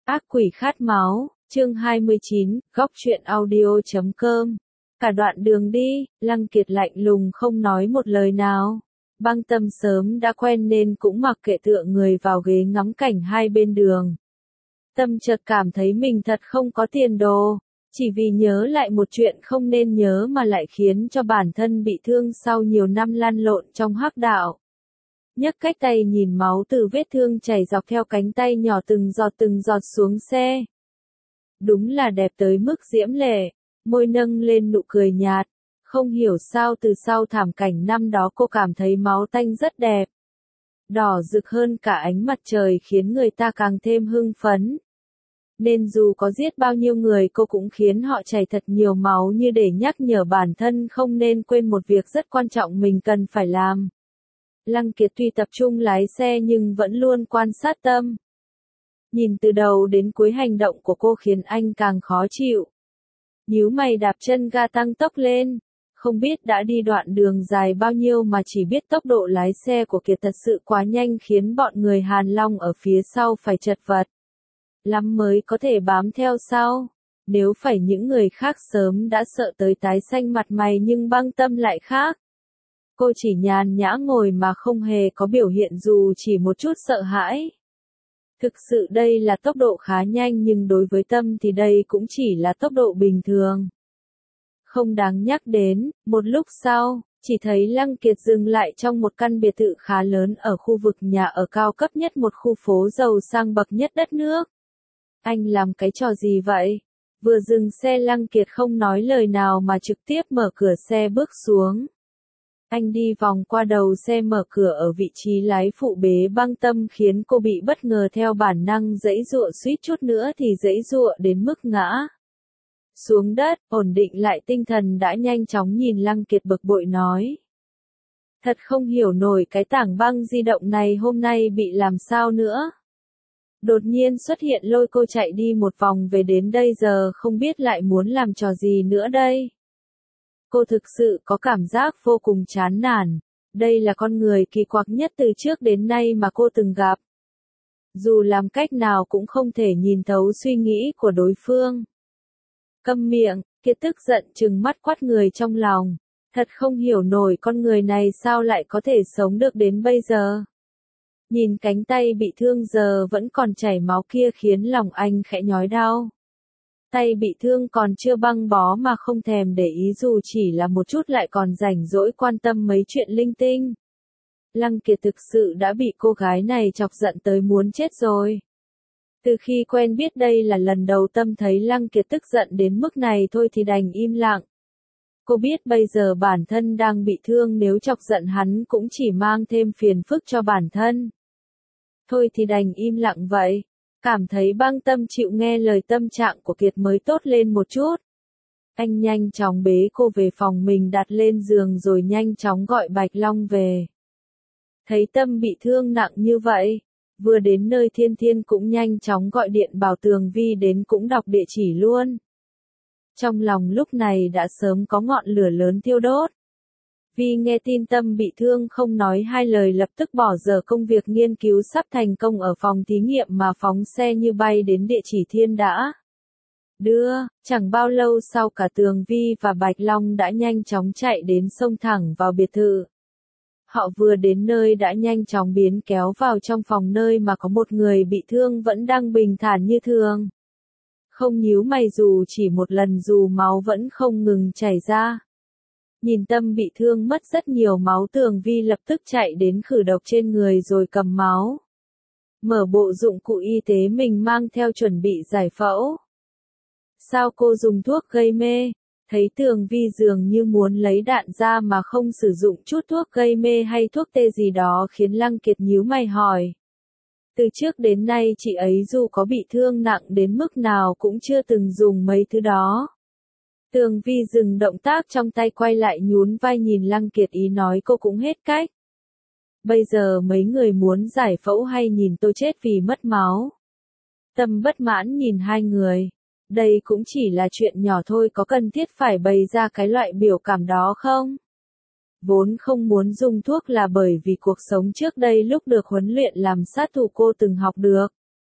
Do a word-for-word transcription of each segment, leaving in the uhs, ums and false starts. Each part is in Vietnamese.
Ác quỷ khát máu, chương hai mươi chín, góc truyện audio chấm com. Cả đoạn đường đi, Lăng Kiệt lạnh lùng không nói một lời nào. Băng Tâm sớm đã quen nên cũng mặc kệ tựa người vào ghế ngắm cảnh hai bên đường. Tâm chợt cảm thấy mình thật không có tiền đồ, chỉ vì nhớ lại một chuyện không nên nhớ mà lại khiến cho bản thân bị thương sau nhiều năm lăn lộn trong hắc đạo. Nhấc cách tay nhìn máu từ vết thương chảy dọc theo cánh tay nhỏ từng giọt từng giọt xuống xe. Đúng là đẹp tới mức diễm lệ, môi nâng lên nụ cười nhạt. Không hiểu sao từ sau thảm cảnh năm đó cô cảm thấy máu tanh rất đẹp. Đỏ rực hơn cả ánh mặt trời khiến người ta càng thêm hưng phấn. Nên dù có giết bao nhiêu người cô cũng khiến họ chảy thật nhiều máu như để nhắc nhở bản thân không nên quên một việc rất quan trọng mình cần phải làm. Lăng Kiệt tuy tập trung lái xe nhưng vẫn luôn quan sát Tâm. Nhìn từ đầu đến cuối hành động của cô khiến anh càng khó chịu. Nhíu mày đạp chân ga tăng tốc lên. Không biết đã đi đoạn đường dài bao nhiêu mà chỉ biết tốc độ lái xe của Kiệt thật sự quá nhanh khiến bọn người Hàn Long ở phía sau phải chật vật. Lắm mới có thể bám theo sau. Nếu phải những người khác sớm đã sợ tới tái xanh mặt mày nhưng Băng Tâm lại khác. Cô chỉ nhàn nhã ngồi mà không hề có biểu hiện dù chỉ một chút sợ hãi. Thực sự đây là tốc độ khá nhanh nhưng đối với Tâm thì đây cũng chỉ là tốc độ bình thường. Không đáng nhắc đến, một lúc sau, chỉ thấy Lăng Kiệt dừng lại trong một căn biệt thự khá lớn ở khu vực nhà ở cao cấp nhất một khu phố giàu sang bậc nhất đất nước. Anh làm cái trò gì vậy? Vừa dừng xe Lăng Kiệt không nói lời nào mà trực tiếp mở cửa xe bước xuống. Anh đi vòng qua đầu xe mở cửa ở vị trí lái phụ bế Băng Tâm khiến cô bị bất ngờ theo bản năng giãy giụa suýt chút nữa thì giãy giụa đến mức ngã xuống đất, ổn định lại tinh thần đã nhanh chóng nhìn Lăng Kiệt bực bội nói. Thật không hiểu nổi cái tảng băng di động này hôm nay bị làm sao nữa. Đột nhiên xuất hiện lôi cô chạy đi một vòng về đến đây giờ không biết lại muốn làm trò gì nữa đây. Cô thực sự có cảm giác vô cùng chán nản. Đây là con người kỳ quặc nhất từ trước đến nay mà cô từng gặp. Dù làm cách nào cũng không thể nhìn thấu suy nghĩ của đối phương. Câm miệng, Kiệt tức giận trừng mắt quát người trong lòng. Thật không hiểu nổi con người này sao lại có thể sống được đến bây giờ. Nhìn cánh tay bị thương giờ vẫn còn chảy máu kia khiến lòng anh khẽ nhói đau. Tay bị thương còn chưa băng bó mà không thèm để ý dù chỉ là một chút lại còn rảnh rỗi quan tâm mấy chuyện linh tinh. Lăng Kiệt thực sự đã bị cô gái này chọc giận tới muốn chết rồi. Từ khi quen biết đây là lần đầu Tâm thấy Lăng Kiệt tức giận đến mức này thôi thì đành im lặng. Cô biết bây giờ bản thân đang bị thương nếu chọc giận hắn cũng chỉ mang thêm phiền phức cho bản thân. Thôi thì đành im lặng vậy. Cảm thấy Băng Tâm chịu nghe lời tâm trạng của Kiệt mới tốt lên một chút. Anh nhanh chóng bế cô về phòng mình đặt lên giường rồi nhanh chóng gọi Bạch Long về. Thấy Tâm bị thương nặng như vậy, vừa đến nơi Thiên Thiên cũng nhanh chóng gọi điện bảo Tường Vi đến cũng đọc địa chỉ luôn. Trong lòng lúc này đã sớm có ngọn lửa lớn thiêu đốt. Vi nghe tin Tâm bị thương không nói hai lời lập tức bỏ dở công việc nghiên cứu sắp thành công ở phòng thí nghiệm mà phóng xe như bay đến địa chỉ Thiên đã đưa. Chẳng bao lâu sau cả Tường Vi và Bạch Long đã nhanh chóng chạy đến xông thẳng vào biệt thự. Họ vừa đến nơi đã nhanh chóng biến kéo vào trong phòng nơi mà có một người bị thương vẫn đang bình thản như thường. Không nhíu mày dù chỉ một lần dù máu vẫn không ngừng chảy ra. Nhìn Tâm bị thương mất rất nhiều máu Tường Vi lập tức chạy đến khử độc trên người rồi cầm máu. Mở bộ dụng cụ y tế mình mang theo chuẩn bị giải phẫu. Sao cô dùng thuốc gây mê? Thấy Tường Vi dường như muốn lấy đạn ra mà không sử dụng chút thuốc gây mê hay thuốc tê gì đó khiến Lăng Kiệt nhíu mày hỏi. Từ trước đến nay chị ấy dù có bị thương nặng đến mức nào cũng chưa từng dùng mấy thứ đó. Tường Vi dừng động tác trong tay quay lại nhún vai nhìn Lăng Kiệt ý nói cô cũng hết cách. Bây giờ mấy người muốn giải phẫu hay nhìn tôi chết vì mất máu? Tâm bất mãn nhìn hai người. Đây cũng chỉ là chuyện nhỏ thôi có cần thiết phải bày ra cái loại biểu cảm đó không? Vốn không muốn dùng thuốc là bởi vì cuộc sống trước đây lúc được huấn luyện làm sát thủ cô từng học được.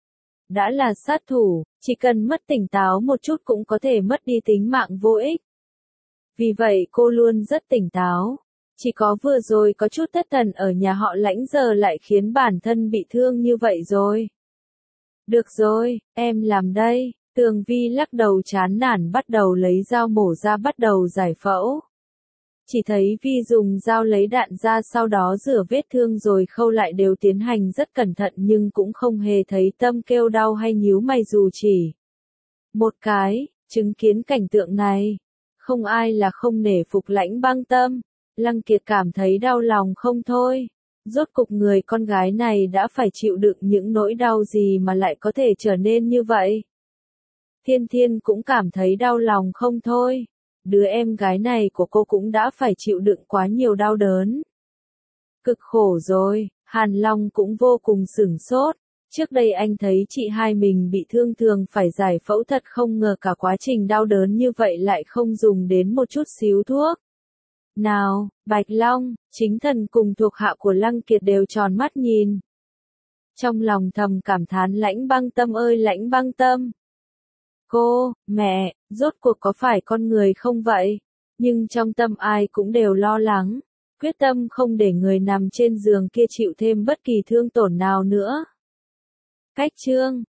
đã là sát thủ, chỉ cần mất tỉnh táo một chút cũng có thể mất đi tính mạng vô ích. Vì vậy cô luôn rất tỉnh táo. Chỉ có vừa rồi có chút thất thần ở nhà họ Lãnh giờ lại khiến bản thân bị thương như vậy rồi. Được rồi, em làm đây. Tường Vi lắc đầu chán nản bắt đầu lấy dao mổ ra bắt đầu giải phẫu. Chỉ thấy Vi dùng dao lấy đạn ra sau đó rửa vết thương rồi khâu lại đều tiến hành rất cẩn thận nhưng cũng không hề thấy Tâm kêu đau hay nhíu mày dù chỉ một cái. Chứng kiến cảnh tượng này, không ai là không nể phục Lãnh Băng Tâm. Lăng Kiệt cảm thấy đau lòng không thôi. Rốt cục người con gái này đã phải chịu đựng những nỗi đau gì mà lại có thể trở nên như vậy. Thiên Thiên cũng cảm thấy đau lòng không thôi. Đứa em gái này của cô cũng đã phải chịu đựng quá nhiều đau đớn. Cực khổ rồi, Hàn Long cũng vô cùng sửng sốt. Trước đây anh thấy chị hai mình bị thương thường phải giải phẫu thật không ngờ cả quá trình đau đớn như vậy lại không dùng đến một chút xíu thuốc. Nào, Bạch Long, chính thần cùng thuộc hạ của Lăng Kiệt đều tròn mắt nhìn. Trong lòng thầm cảm thán Lãnh Băng Tâm ơi Lãnh Băng Tâm. Cô, mẹ, rốt cuộc có phải con người không vậy? Nhưng trong tâm ai cũng đều lo lắng, quyết tâm không để người nằm trên giường kia chịu thêm bất kỳ thương tổn nào nữa. Cách chương